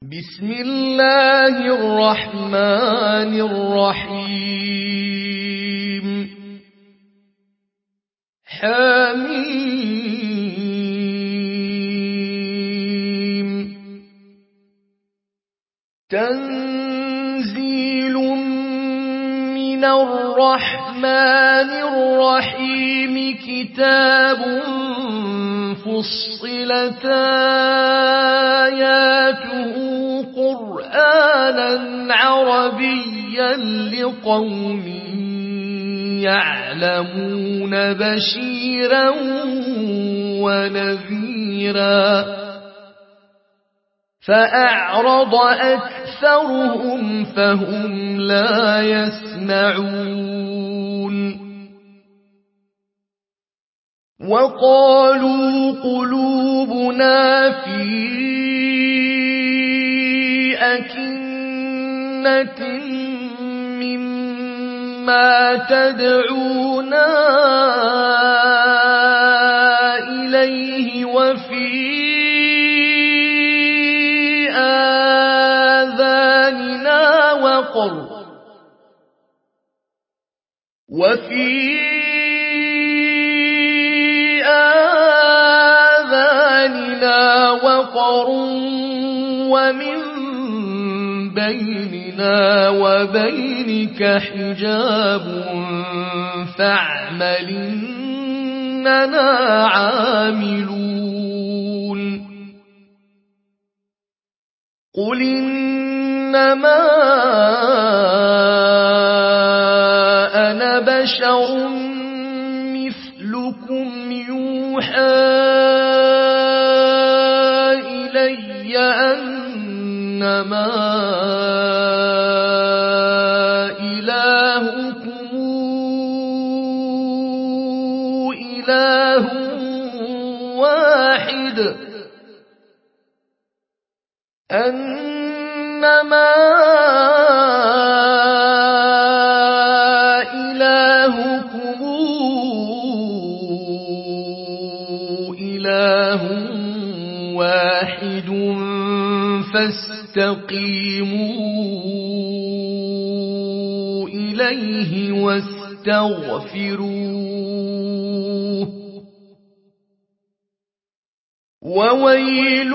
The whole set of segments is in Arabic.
بسم الله الرحمن الرحيم حميم تنزيل من الرحمن الرحيم كتاب فصلت آياته قرآنا عربيا لقوم يعلمون بشيرا ونذيرا فأعرض أكثرهم فهم لا يسمعون وقالوا قلوبنا في أكنة مما تدعونا إليه وفي آذاننا وقر ومن بيننا وبينك حجاب فاعمل إننا عاملون قل إنما أنا بشر مثلكم يوحى إلي أنما إلهكم إله واحد أنما إلهكم إله واحد فاستقيموا إليه واستغفروه وويل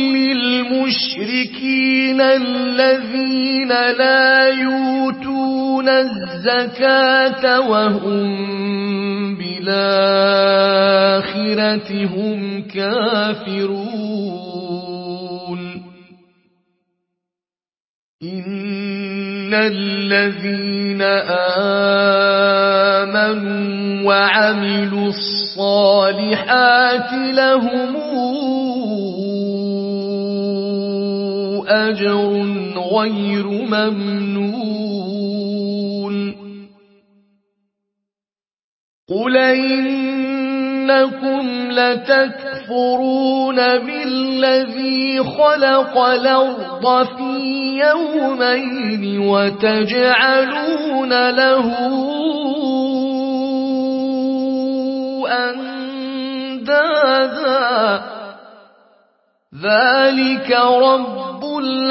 للمشركين الذين لا يؤتون الزكاة وهم بالآخرة هم كافرون إن الذين آمنوا وعملوا الصالحات لهم أجر غير ممنون قل إنكم لتكفرون بالذي خلق الأرض في يومين وتجعلون له أندادا ذلك رب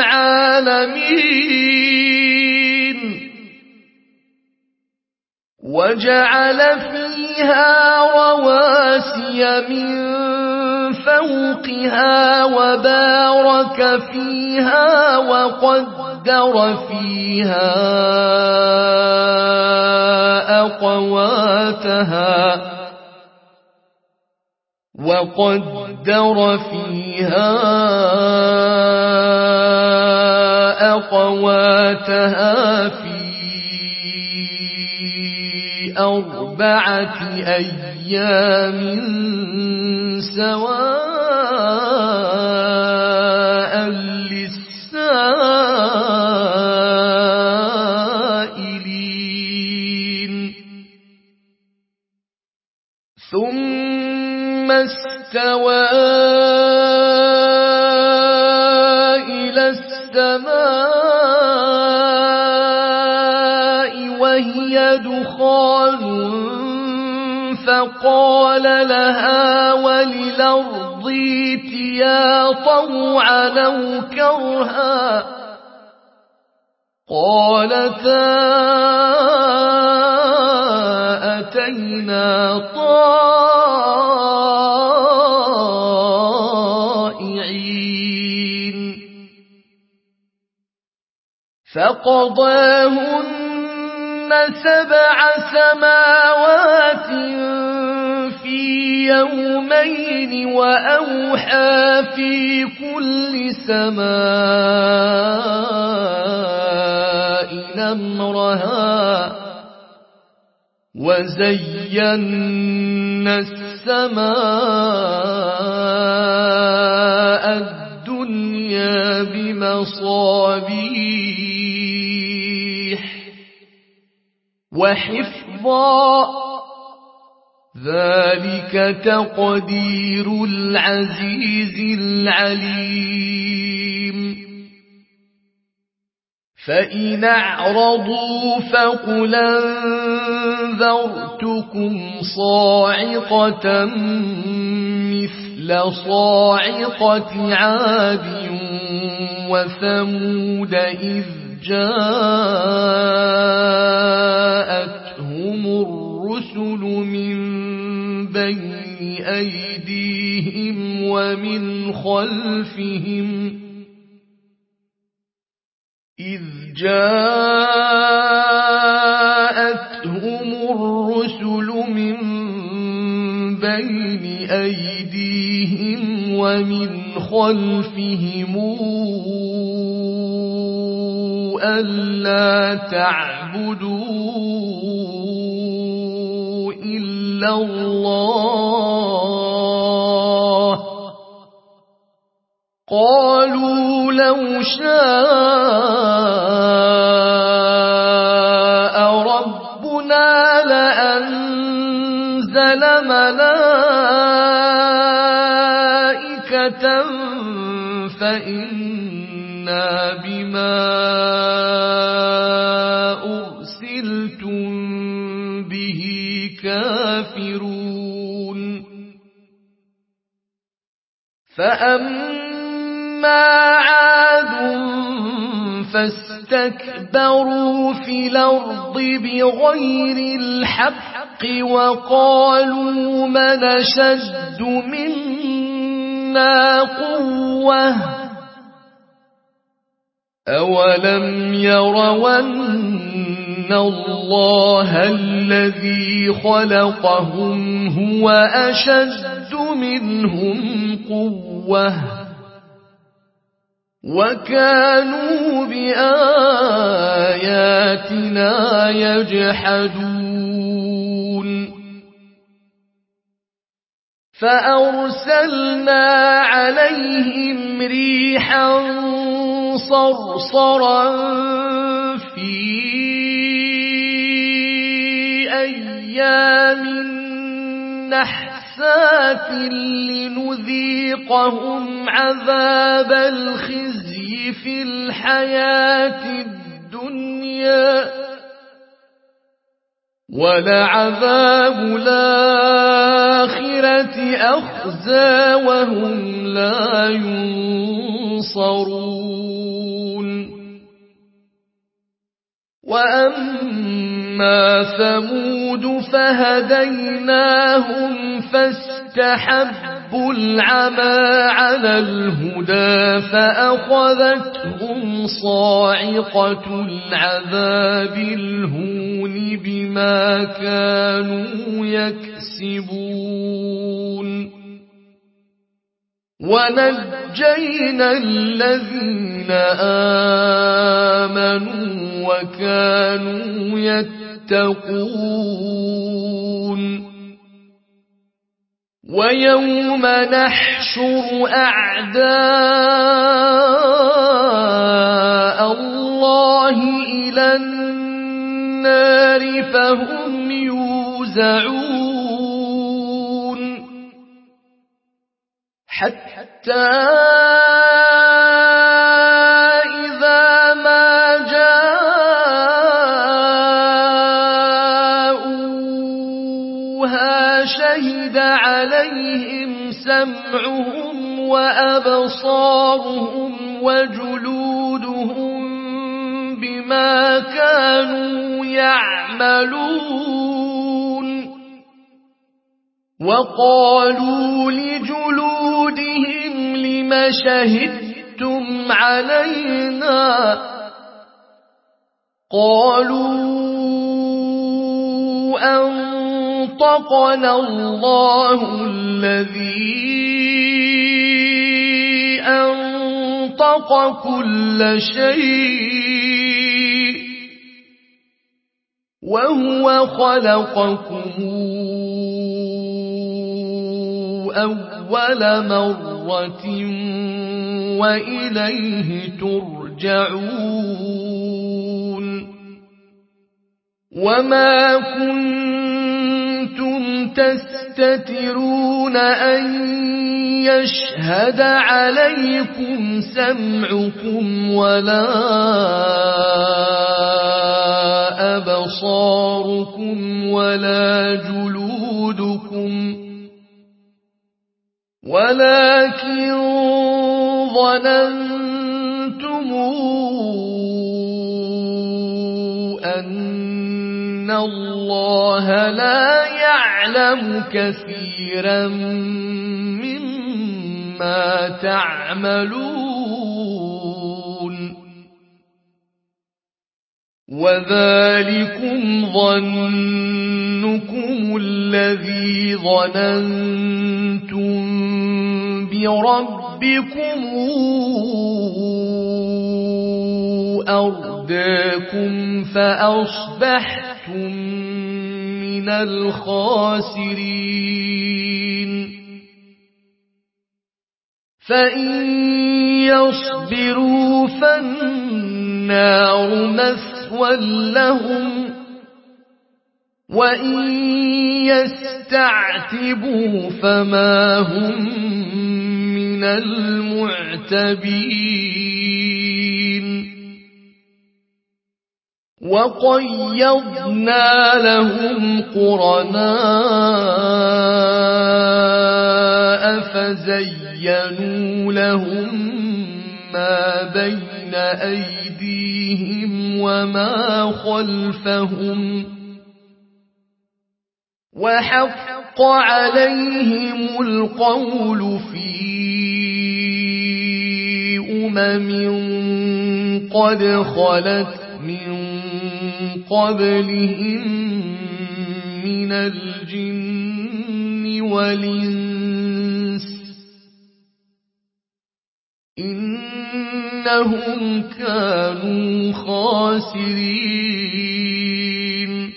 العالمين وجعل فيها رواسي من فوقها وبارك فيها وقدر فيها أقواتها في 4 أيام سواء للسائلين ثم استوى إلى السماء وهي دخان فقال لها وللأرض رضيتيا طوعا أو كرها قالتا أتينا طائعين فقضاهن 7 سماوات في يومين وأوحى في كل سماء أمرها وزينا السماء الدنيا بمصابيح وحفظا ذلك تقدير العزيز العليم فإن أعرضوا فقل أنذرتكم صاعقة مثل صاعقة عاد وثمود إذ جاءتهم الرسل من بين أيديهم ومن خلفهم ألا تعبدوا إلا الله قالوا لو شاء ربنا لأنزل ملائكة فإنا بما أرسلتم به كافرون فأما عاد فاستكبروا في الأرض بغير الحق وقالوا من أشد منا قوة أولم يروا أن الله الذي خلقهم هو أشد منهم قوة وكانوا بآياتنا يجحدون فأرسلنا عليهم ريحا صرصرا في أيام نحسات لنذيقهم عذاب الخزي في الحياة الدنيا ولعذاب الآخرة أخزى وهم لا ينصرون وأما ثمود فهديناهم فاستحبوا العمى على الهدى فأخذتهم صاعقة العذاب الهون بما كانوا يكسبون ونجينا الذين آمنوا وكانوا يتقون ويوم نحشر أعداء الله إلى النار فهم يوزعون حتى إذا ما جاءوها شهد عليهم سمعهم وأبصارهم وجلودهم بما كانوا يعملون وقالوا لجلودهم لم شهدتم علينا قالوا أنطقنا الله الذي أنطق كل شيء وهو خلقكم أول مرة وإليه ترجعون وما كنتم تستترون أن يشهد عليكم سمعكم ولا أبصاركم ولا جلودكم ولكن ظننتم أن الله لا يعلم كثيرا مما تعملون وذلكم ظنكم الذي ظننتم بربكم أرداكم فأصبحتم من الخاسرين فإن يصبروا فالنار مثوى لهم وإن يستعتبوا فما هم من المعتبين وقيضنا لهم قرناء فزينوا لهم ما بين أيديهم وما خلفهم وحق عليهم القول في قد خلت من قبلهم من الجن والإنس إنهم كانوا خاسرين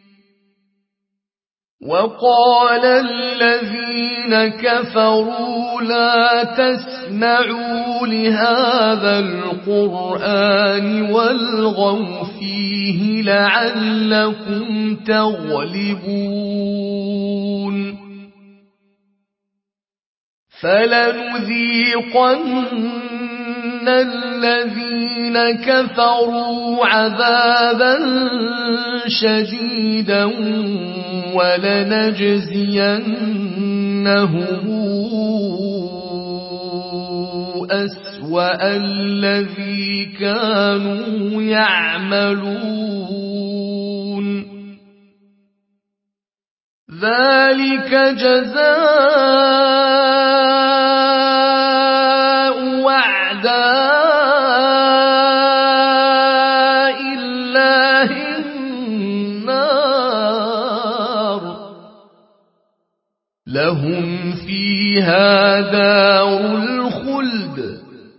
وقال الذين كفروا لا تسمعوا لهذا القرآن والغوا فيه لعلكم تغلبون فلنذيقن الذين كفروا عذابا شديدا ولنجزينهم أسوأ الذي كانوا يعملون ذلك جزاء أعداء الله النار لهم فيها دار الخلد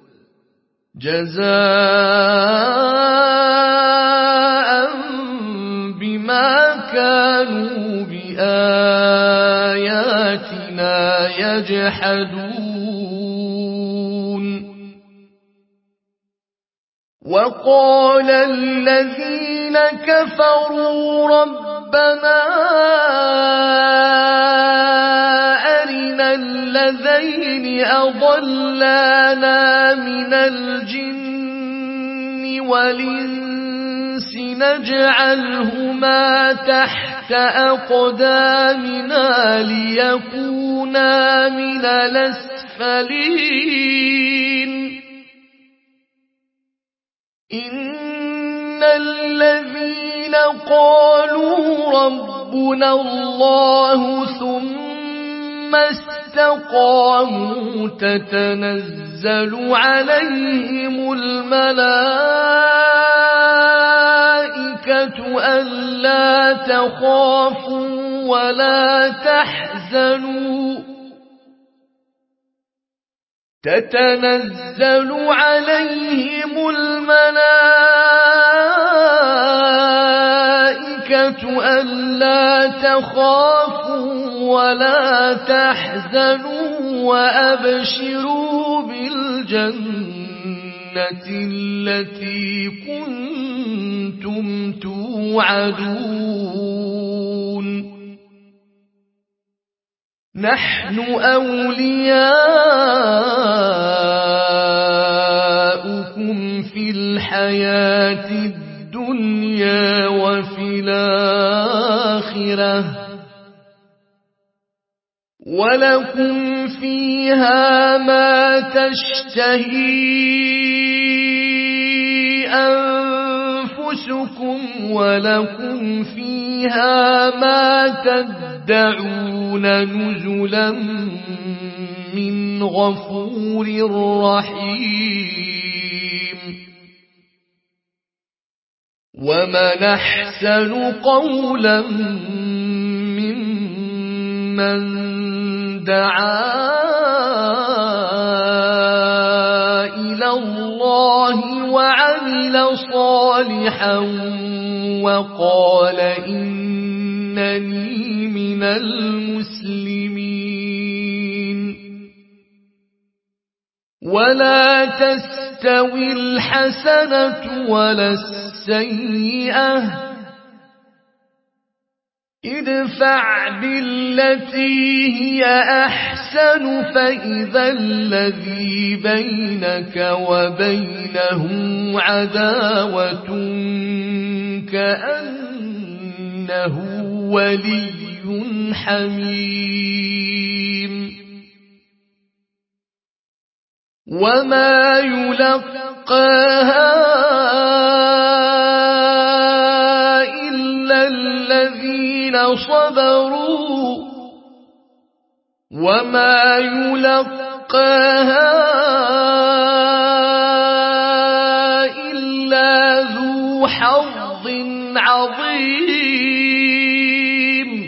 جزاء بما كانوا بآياتنا يجحدون وقال الذين كفروا ربنا أرنا الذين أضلانا من الجن والإنس نجعلهما تحت أقدامنا ليكونا من الأسفلين إن الذين قالوا ربنا الله ثم استقاموا تتنزل عليهم الملائكة ألا تخافوا ولا تحزنوا تتنزل عليهم الملائكة ألا تخافوا ولا تحزنوا وأبشروا بالجنة التي كنتم توعدون نحن أولياؤكم في الحياة الدنيا وفي الآخرة ولكم فيها ما تشتهي أنفسكم ولكم فيها ما تدعون نزلا من غفور رحيم ومن أحسن قولا ممن دعا إلى الله وعمل صالحا وقال إنني من المسلمين ولا تستوي الحسنة ولا السيئة ادفع بالتي هي أحسن فإذا الذي بينك وبينه عداوة كأنه ولي حميم وما يلقاها إلا الذين صبروا وما يلقاها إلا ذو حظ عظيم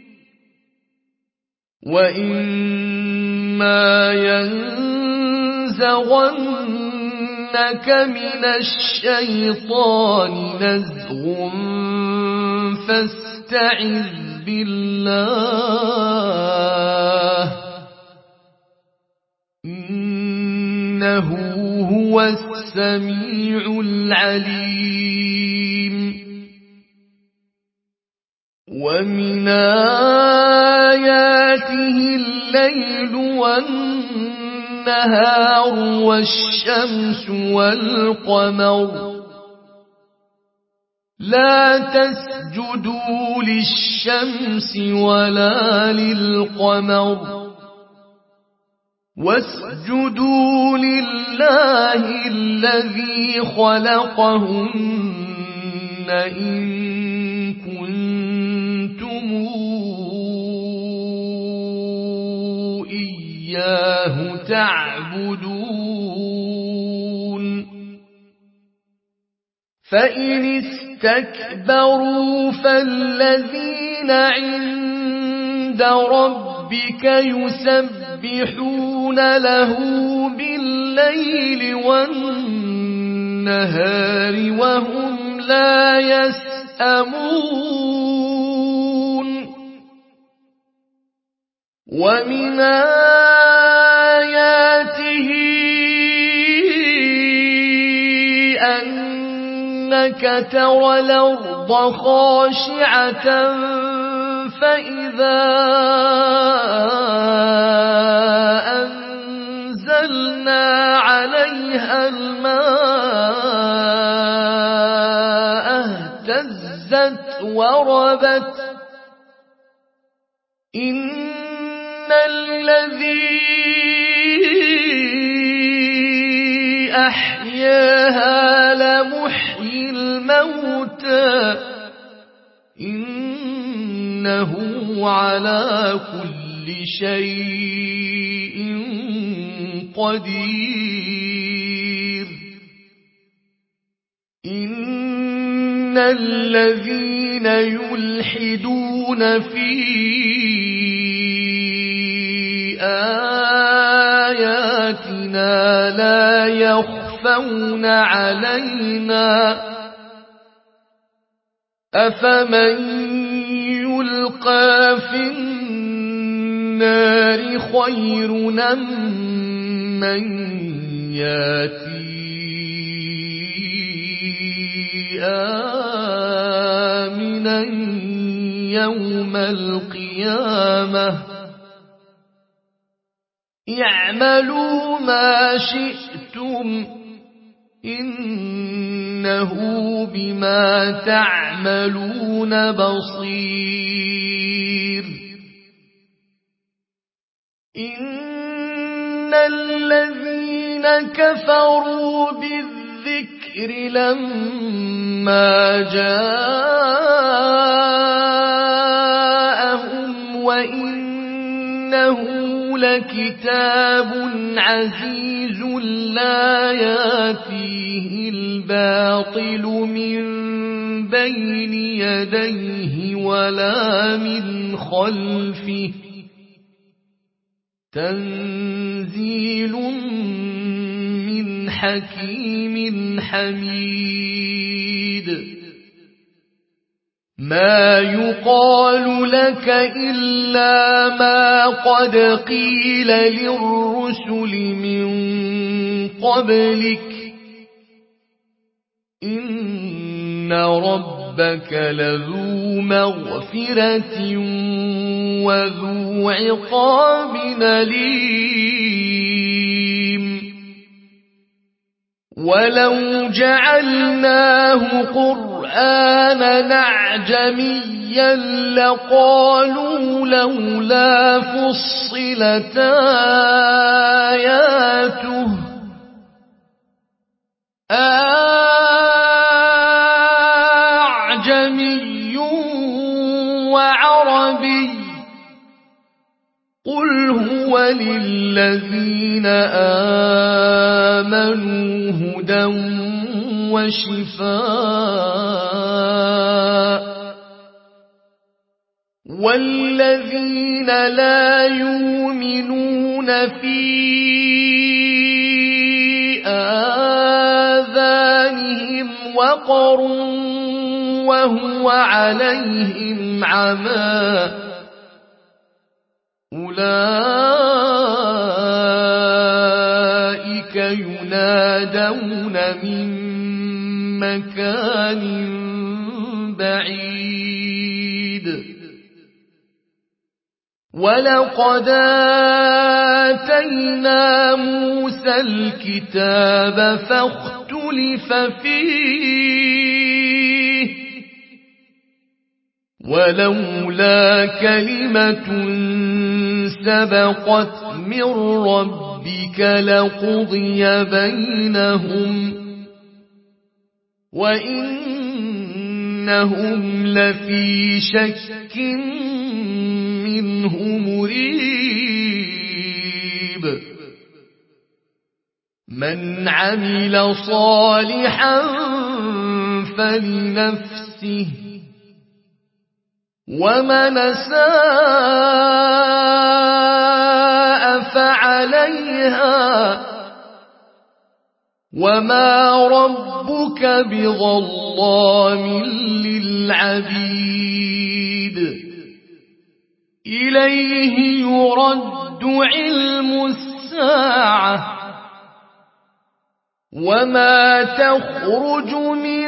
وإما ينزغنك من الشيطان نزغ فاستعذ بالله إنه هو السميع العليم ومن آياته الليل والنهار والشمس والقمر لا تسجدوا للشمس ولا للقمر واسجدوا لله الذي خلقهن إن كنتم إياه تعبدون فإن استكبروا فالذين عند ربك يسبحون له بالليل والنهار وهم لا يسأمون ومن آياته أنك ترى الأرض خاشعة فإذا أنزلنا عليها الماء وهزت وربت إن الذي أحياها لمحيي الموتى إنه على كل شيء قدير إن الذين يلحدون في آياتنا لا يخفون علينا أفمن يلقى في النار خير أم من ياتي آمنا يوم القيامة اعملوا ما شئتم إنه بما تعملون بصير إن الذين كفروا بالذكر لما جاءهم وإنه لكتاب عزيز لا يأتيه الباطل من بين يديه ولا من خلفه تنزيل من حكيم حميد ما يقال لك إلا ما قد قيل للرسل من قبلك إن ربك لذو مغفرة وذو عقاب أليم ولو جعلناه قرآنا أعجميا لقالوا لولا فصلت آياته أعجمي وعربي قل هو للذين آمنوا هدى وشفاء والذين لا يؤمنون في آذانهم وقر وهو عليهم عمى أولئك ينادون من مكان بعيد ولقد آتينا موسى الكتاب فاختلف فيه ولولا كلمة سبقت من ربك لقضي بينهم وإنهم لفي شك منه مريب من عمل صالحا فلنفسه ومن أساء فعليها وما ربك بظلام للعبيد إليه يرد علم الساعة وما تخرج من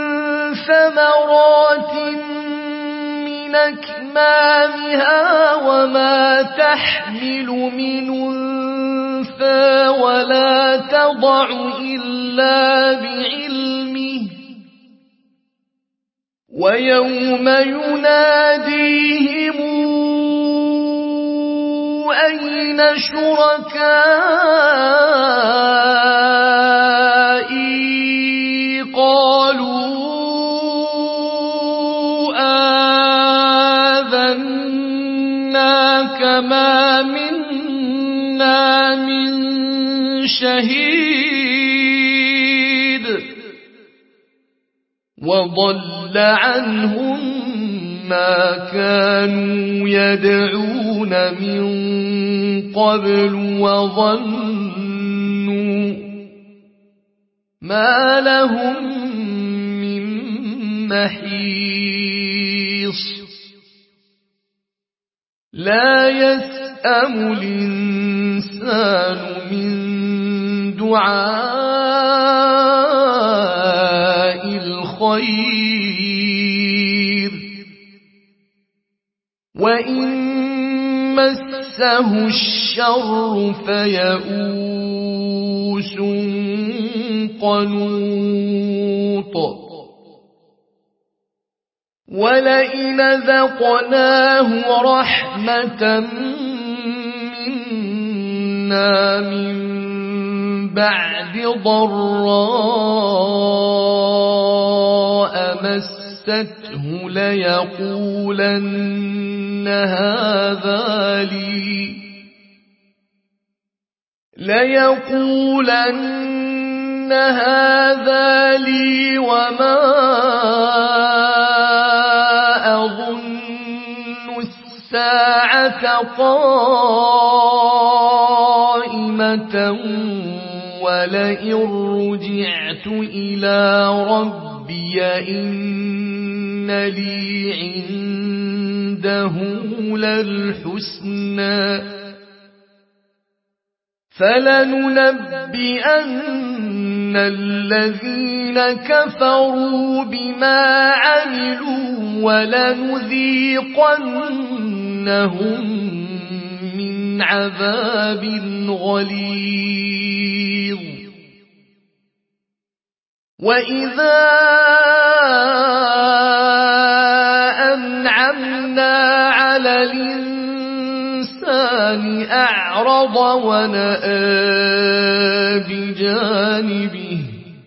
ثمرات من أكمامها وما تحمل من أنثى ولا تضع إلا بعلمه ويوم يناديهم أين شركائي قالوا آذناك ما منا من شهيد وضل عنهم ما كانوا يدعون من قبل وظنوا ما لهم من محيص لا يسأم الإنسان من دعاء الخير وإن مسه الشر فيئوس قنوط ولئن ذقناه رحمة منا من بعد ضراء مسته ليقولن هذا لي وما أظن الساعة قائمة ولئن رجعت إلى ربي إن لي عنده للحسنى فلننبئن الذين كفروا بما عملوا ولنذيقنهم من عذاب غليظ وإذا أنعمنا على الإنسان أعرض ونأى بجانبه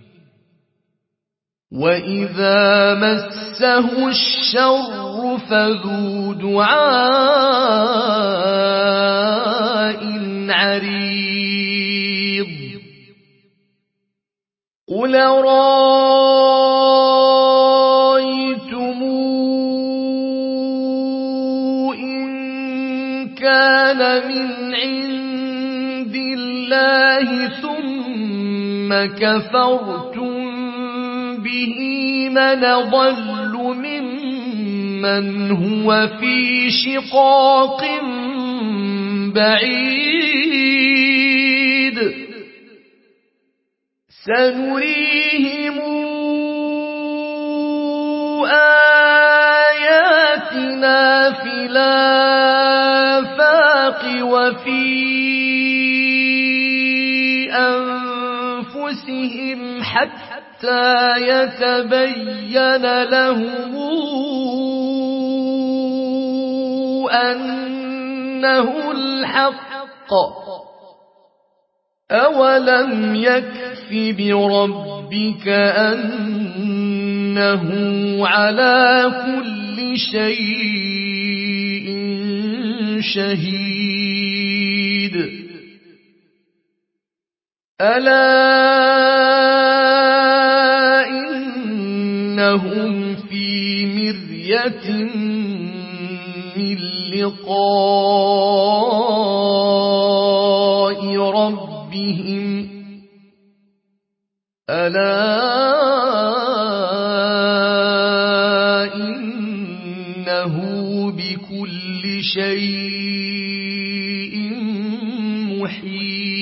وإذا مسه الشر فذو دعاء عريض قل رأيتم إن كان من عند الله ثم كفرتم به من ضل ممن هو في شقاق بعيد سنريهم آياتنا في الآفاق وفي أنفسهم حتى يتبين لهم أنه الحق أولم يكف بربك أنه على كل شيء شهيد ألا إنهم في مرية من لقاء ربهم ألا إنه بكل شيء محيط